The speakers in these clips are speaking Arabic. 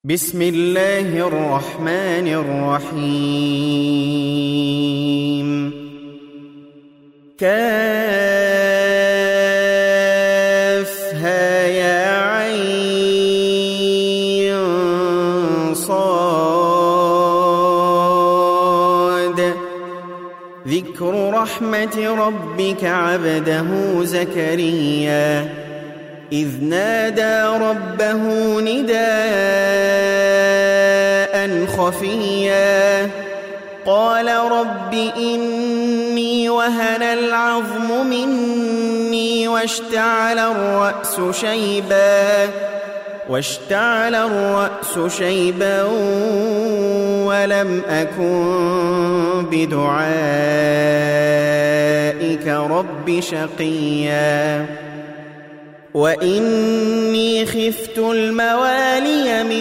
بسم الله الرحمن الرحيم كافها يا عين صاد ذكر رحمة ربك عبده زكريا إذ نادى ربه نداء خفيا قال رب إني وهن العظم مني واشتعل الرأس شيبا ولم أكن بدعائك رب شقيا وإني خفت الموالي من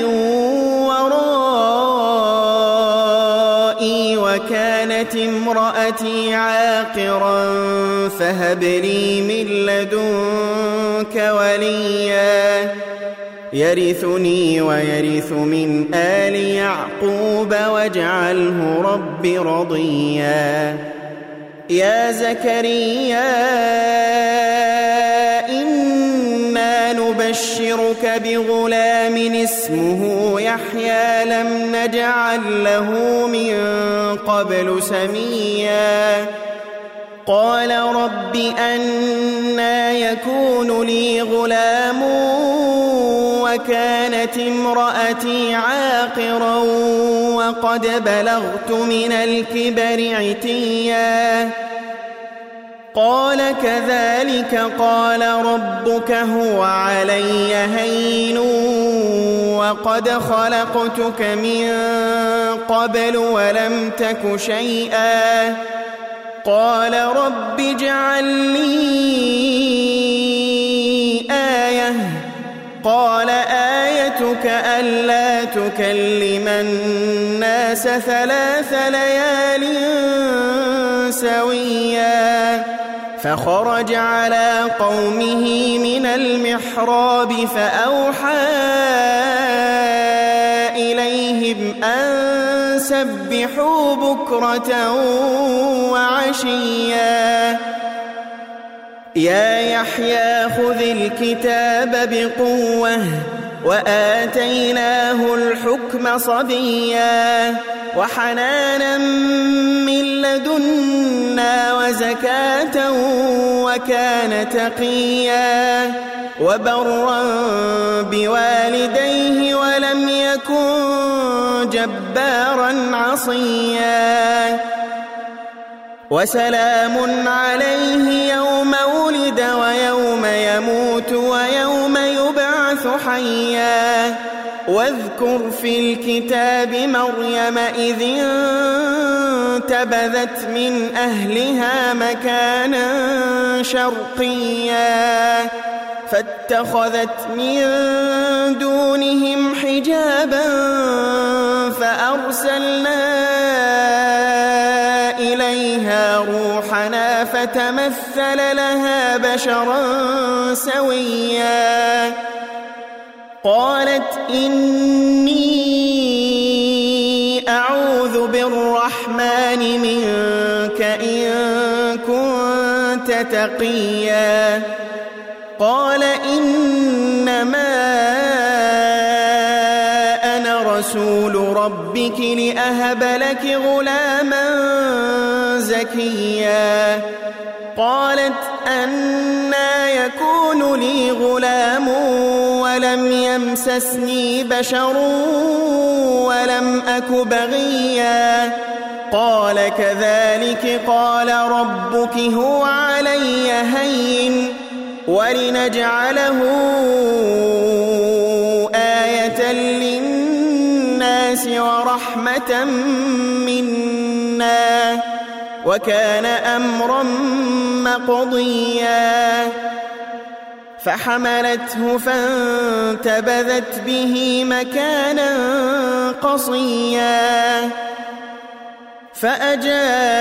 ورائي وكانت امرأتي عاقرا فهب لي من لدنك وليا يرثني ويرث من آل يعقوب واجعله رب رضيا يا زكريا نبشرك بغلام اسمه يحيى لم نجعل له من قبل سميا قال رب أنى يكون لي غلام وكانت امرأتي عاقرا وقد بلغت من الكبر عتيا قال كذلك قال ربك هو علي هين وقد خلقتك من قبل ولم تك شيئا قال رب اجعل لي آية قال آيتك ألا تكلم الناس 3 ليال سويا فخرج على قومه من المحراب فأوحى إليهم أن سبحوا بكرة وعشيا يا يحيى خذ الكتاب بقوة وآتيناه الحكم صبيا وحنانا من لدنا وزكاة وكان تقيا وبرا بوالديه ولم يكن جبارا عصيا وسلام عليه يوم ولد ويوم يموت ويوم يبعث حيا واذكر في الكتاب مريم إذ انتبذت من أهلها مكانا شرقيا فاتخذت من دونهم حجابا فأرسلنا إليها روحنا فتمثل لها بشرا سويا قالت إني أعوذ بالرحمن منك إن كنت تقيا قال إنما أنا رسول ربك لأهب لك غلاما زكيا قالت أنى يكون لي غلام ولم يمسسني بشر ولم أك بغيا قال كذلك قال ربك هو علي هين ولنجعله آية للناس ورحمة منا وكان أمرا مقضيا فحملته فانتبذت به مكانا قصيا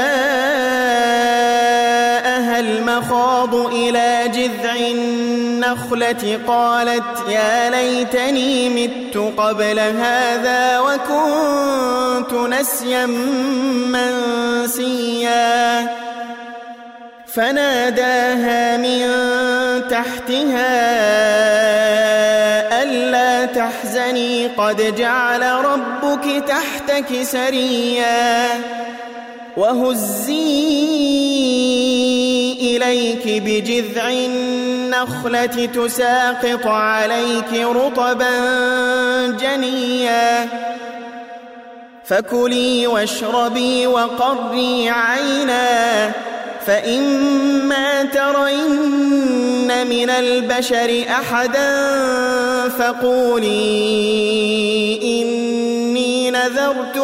فأجاءها المخاض إلى جذع النخلة قالت يا ليتني مت قبل هذا وكنت نسيا منسيا فناداها من تحتها ألا تحزني قد جعل ربك تحتك سريا وهزي إليك بجذع النخلة تساقط عليك رطبا جنيا فكلي واشربي وقري عينا فإما ترين من البشر أحدا فقولي إني نذرت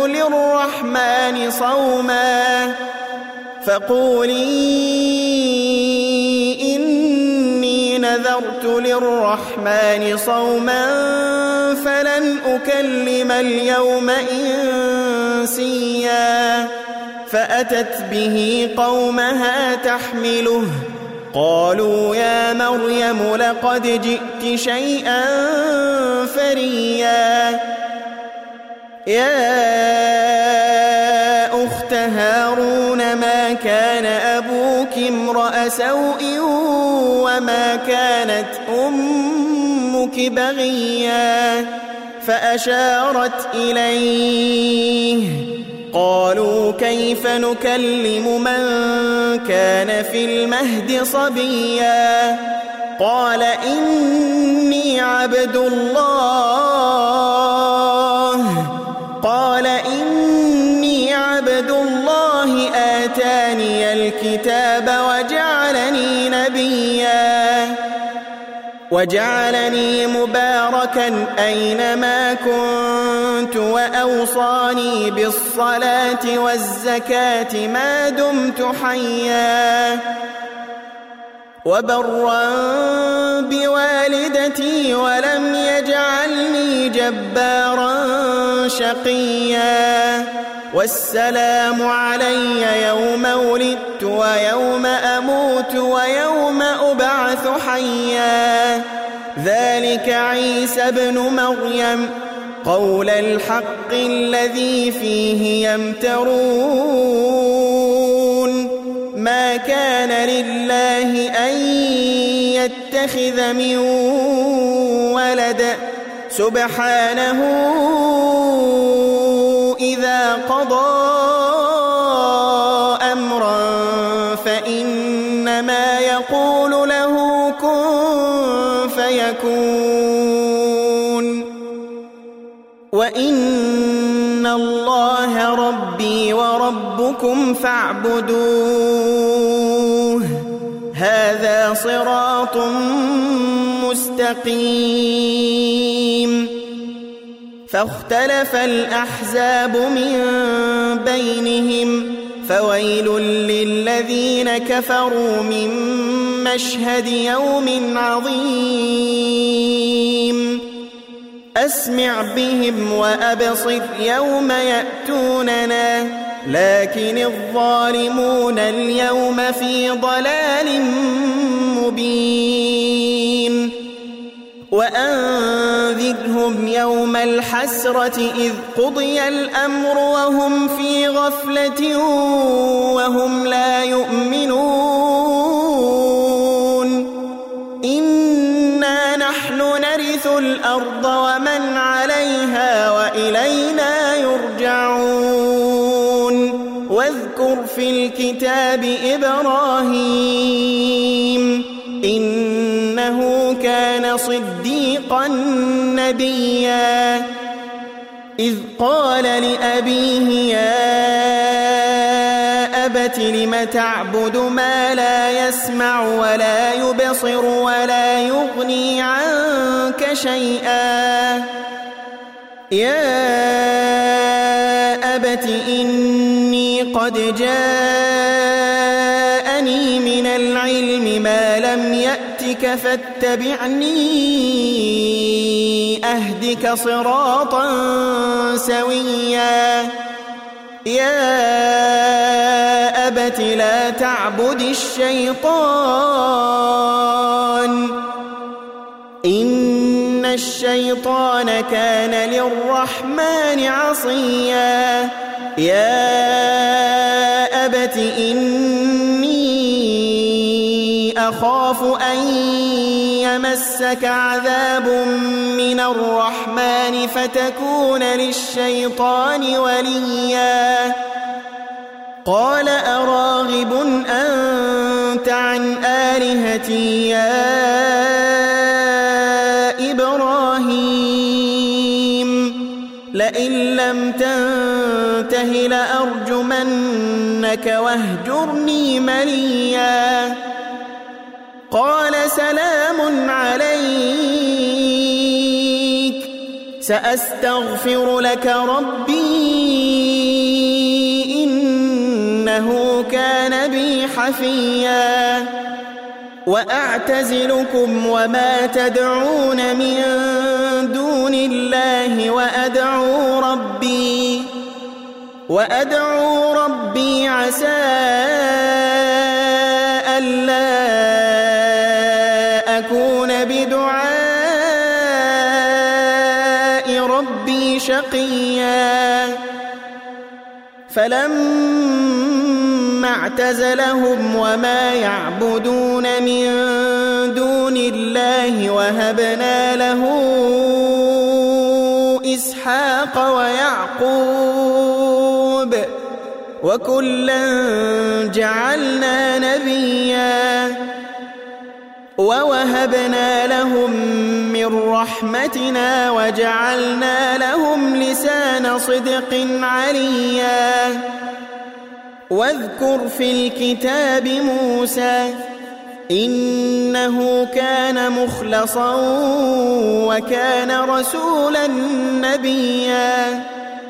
للرحمن صوما فلن أكلم اليوم إنسيا فأتت به قومها تحمله قالوا يا مريم لقد جئت شيئا فريا يا أخت هارون ما كان أبوك امرأ سوء وما كانت أمك بغيا فأشارت إليه قالوا كيف نكلم من كان في المهد صبيا قال إني عبد الله آتاني الكتاب وجعلني مباركا أينما كنت وأوصاني بالصلاة والزكاة ما دمت حيا وبرا بوالدتي ولم يجعلني جبارا شقيا والسلام علي يوم ولدت ويوم أموت ويوم أبعث حيا ذلك عيسى ابن مريم قول الحق الذي فيه يمترون ما كان لله أن يتخذ من ولد سبحانه إذا قضى أمرا فإنما يقول له كن فيكون وإن الله ربي وربكم فاعبدوه هذا صراط مستقيم فاختلف الأحزاب من بينهم فويل للذين كفروا من مشهد يوم عظيم أسمع بهم وأبصر يوم يأتوننا لكن الظالمون اليوم في ضلال مبين وأنذرهم يوم الحسرة إذ قضي الأمر وهم في غفلة وهم لا يؤمنون إنا نحن نرث الأرض ومن عليها وإلينا يرجعون واذكر في الكتاب إبراهيم إنه كان صديقا نبيا إذ قال لأبيه يا أبت لم تعبد ما لا يسمع ولا يبصر ولا يغني عنك شيئا يا أبت إني قد جاءني من العلم ما لم يأتك فاتبعني أهدك صراطا سويا يا أبت لا تعبد الشيطان الشيطان كان للرحمن عصيا يا أبت إني أخاف أن يمسك عذاب من الرحمن فتكون للشيطان وليا قال أراغب أنت عن آلهتي يا إبراهيم لئن لم تنته لأرجمنك واهجرني مليا قال سلام عليك سأستغفر لك ربي إنه كان بي حفيا وأعتزلكم وما تدعون من دون الله وأدعو ربي عسى ألا أكون بدعاء ربي شقيا فلما اعتزلهم وما يعبدون من دون الله وهبنا له إسحاق ويعقوب وكلا جعلنا نبيا ووهبنا لهم من رحمتنا وجعلنا لهم لسان صدق عليا واذكر في الكتاب موسى إنه كان مخلصا وكان رسولا نبيا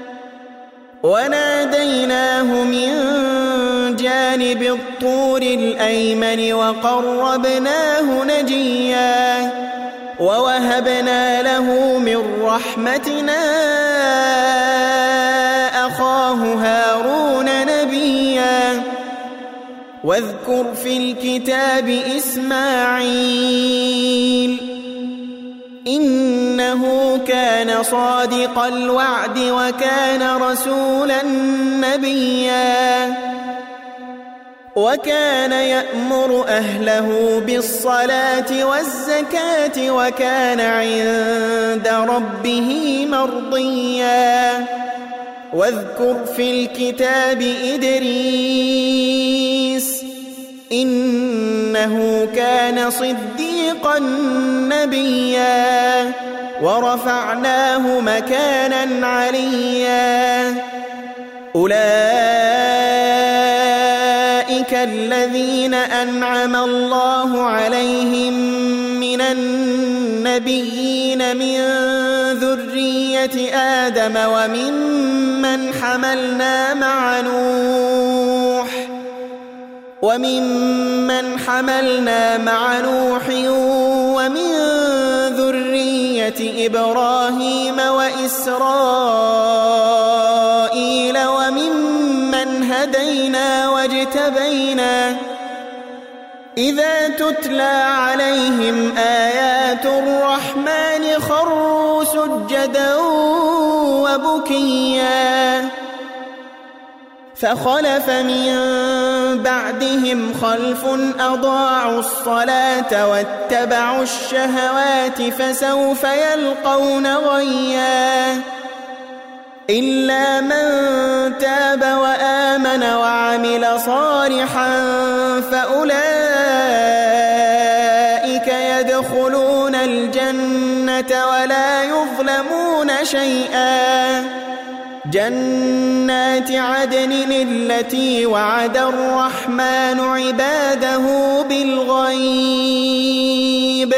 وناديناه من جانب الطور الأيمن وقربناه نجيا ووهبنا له من رحمتنا أخاه هارون نبيا واذكر في الكتاب إسماعيل إنه كان صادق الوعد وكان رسولا نبيا وكان يأمر أهله بالصلاة والزكاة وكان عند ربه مرضيا واذكر في الكتاب إدريس إنه كان صديقا نبيا ورفعناه مكانا عليا أولئك الذين أنعم الله عليهم من النبيين من ذرية آدم وممن حملنا مع نوح ومن ذرية إبراهيم وإسرائيل وممن هدينا واجتبينا إذا تتلى عليهم آيات الرحمن خروا سجدا وبكيا فخلف من بعدهم خلف أضاعوا الصلاة واتبعوا الشهوات فسوف يلقون غيا إلا من تاب وآمن وعمل صالحا فأولئك يدخلون الجنة ولا يظلمون شيئا جنات عدن التي وعد الرحمن عباده بالغيب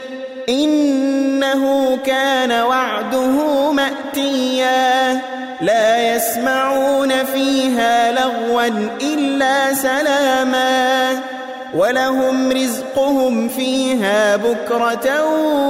إنه كان وعده مأتيا لا يسمعون فيها لغوا إلا سلاما ولهم رزقهم فيها بكرة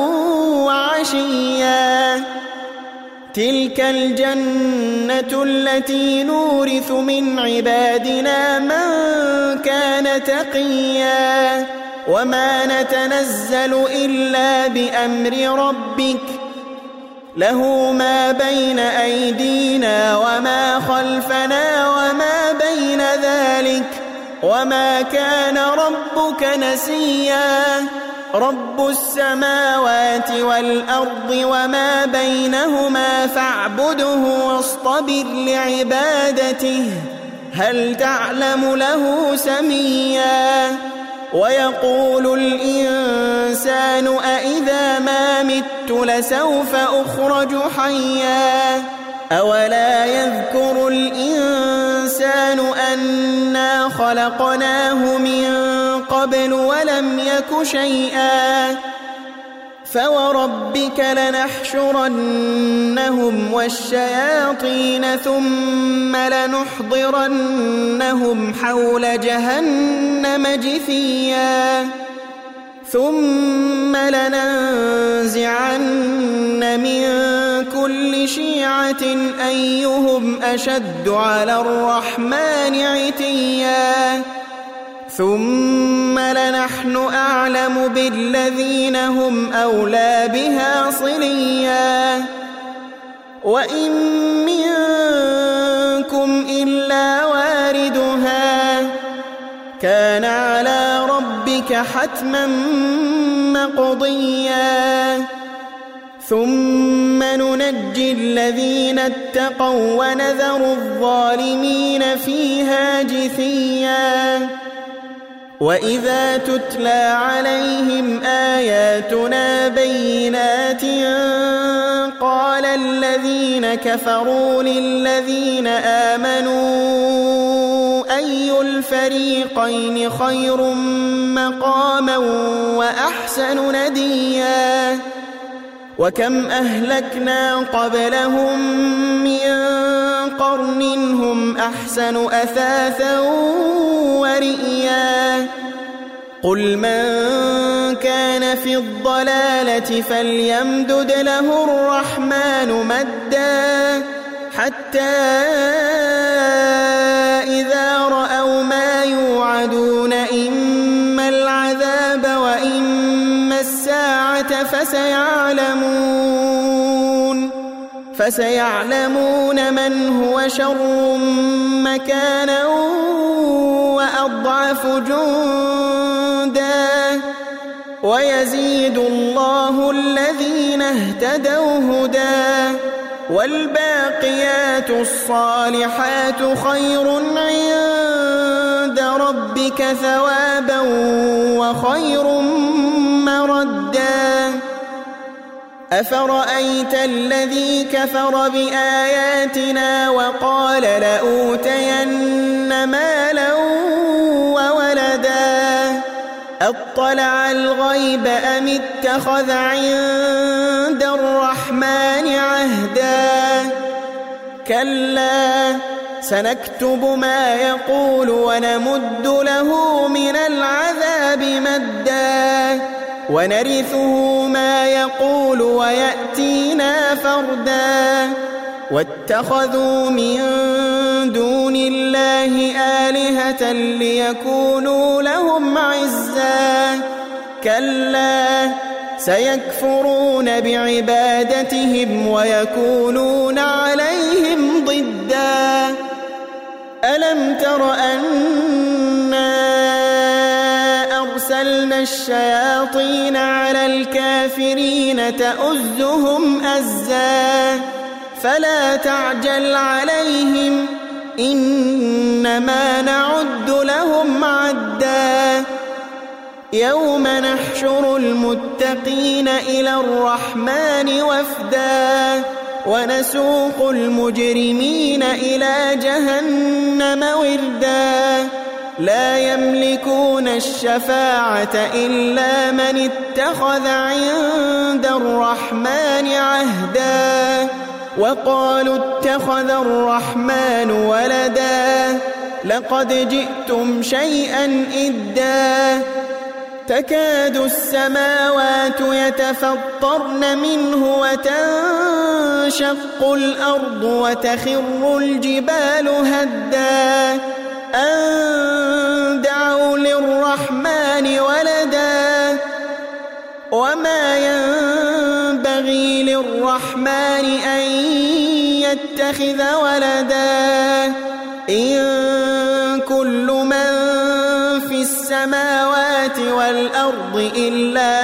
وعشيا تلك الجنة التي نورث من عبادنا من كان تقيا وما نتنزل إلا بأمر ربك له ما بين أيدينا وما خلفنا وما بين ذلك وما كان ربك نسيا رب السماوات والأرض وما بينهما فاعبده واصطبر لعبادته هل تعلم له سميا ويقول الإنسان أإذا ما مت لسوف أخرج حيا أولا يذكر الإنسان أنا خلقناه من قبل ولم يك شيئا فوربك لنحشرنهم والشياطين ثم لنحضرنهم حول جهنم جثيا ثم لننزعن من كل شيعة أيهم أشد على الرحمن عتيا ثم لنحن أعلم بالذين هم أولى بها صليا وإن منكم إلا واردها كان على ربك حتما مقضيا ثم ننجي الذين اتقوا ونذر الظالمين فيها جثيا وإذا تتلى عليهم آياتنا بينات قال الذين كفروا للذين آمنوا أي الفريقين خير مقاما وأحسن نديا وكم أهلكنا قبلهم من قرن هم أحسن أثاثا ورئيا قل من كان في الضلالة فليمدد له الرحمن مدا حتى إذا رأوا ما يوعدون إما العذاب وإما الساعة فسيعلمون من هو شر مكانا وأضعف جندا ويزيد الله الذين اهتدوا هدى والباقيات الصالحات خير عند ربك ثوابا وخير مردا أفرأيت الذي كفر بآياتنا وقال لأوتين مالا وولدا أطلع الغيب أم اتخذ عند الرحمن عهدا كلا سنكتب ما يقول ونمد له من العذاب مدا ونرثه ما يقول ويأتينا فردا واتخذوا من دون الله آلهة ليكونوا لهم عزا كلا سيكفرون بعبادتهم ويكونون عليهم ضدا ألم تر أنا أرسلنا الشياطين على الكافرين تؤزهم أزا فلا تعجل عليهم إنما نعد لهم عدا يوم نحشر المتقين إلى الرحمن وفدا ونسوق المجرمين إلى جهنم وردا لا يملكون الشفاعة إلا من اتخذ عند الرحمن عهدا وقالوا اتخذ الرحمن ولدا لقد جئتم شيئا إدا تكاد السماوات يتفطرن منه وتنشق الأرض وتخر الجبال هدا أن دعوا للرحمن ولدا وما ينبغي للرحمن أن يتخذ ولدا إن كل من في السماوات والأرض إلا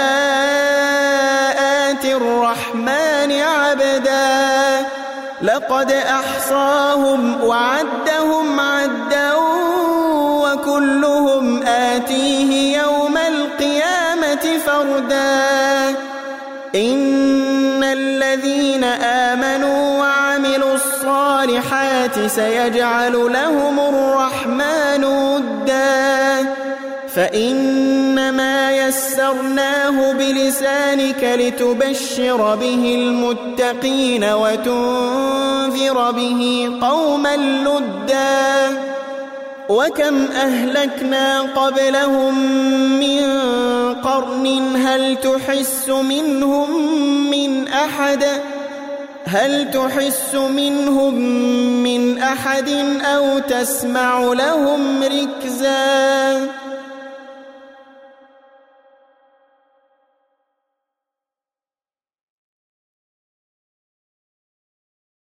آتي الرحمن عبدا لقد أحصاهم وعدهم عدا وكلهم آتيه يوم القيامة فردا إن الذين آمنوا وعملوا الصالحات سيجعل لهم الرحمن ودا فإنما يسرناه بلسانك لتبشر به المتقين وتنذر به قوما لدا وكم أهلكنا قبلهم من قرن هل تحس منهم من أحد أو تسمع لهم ركزا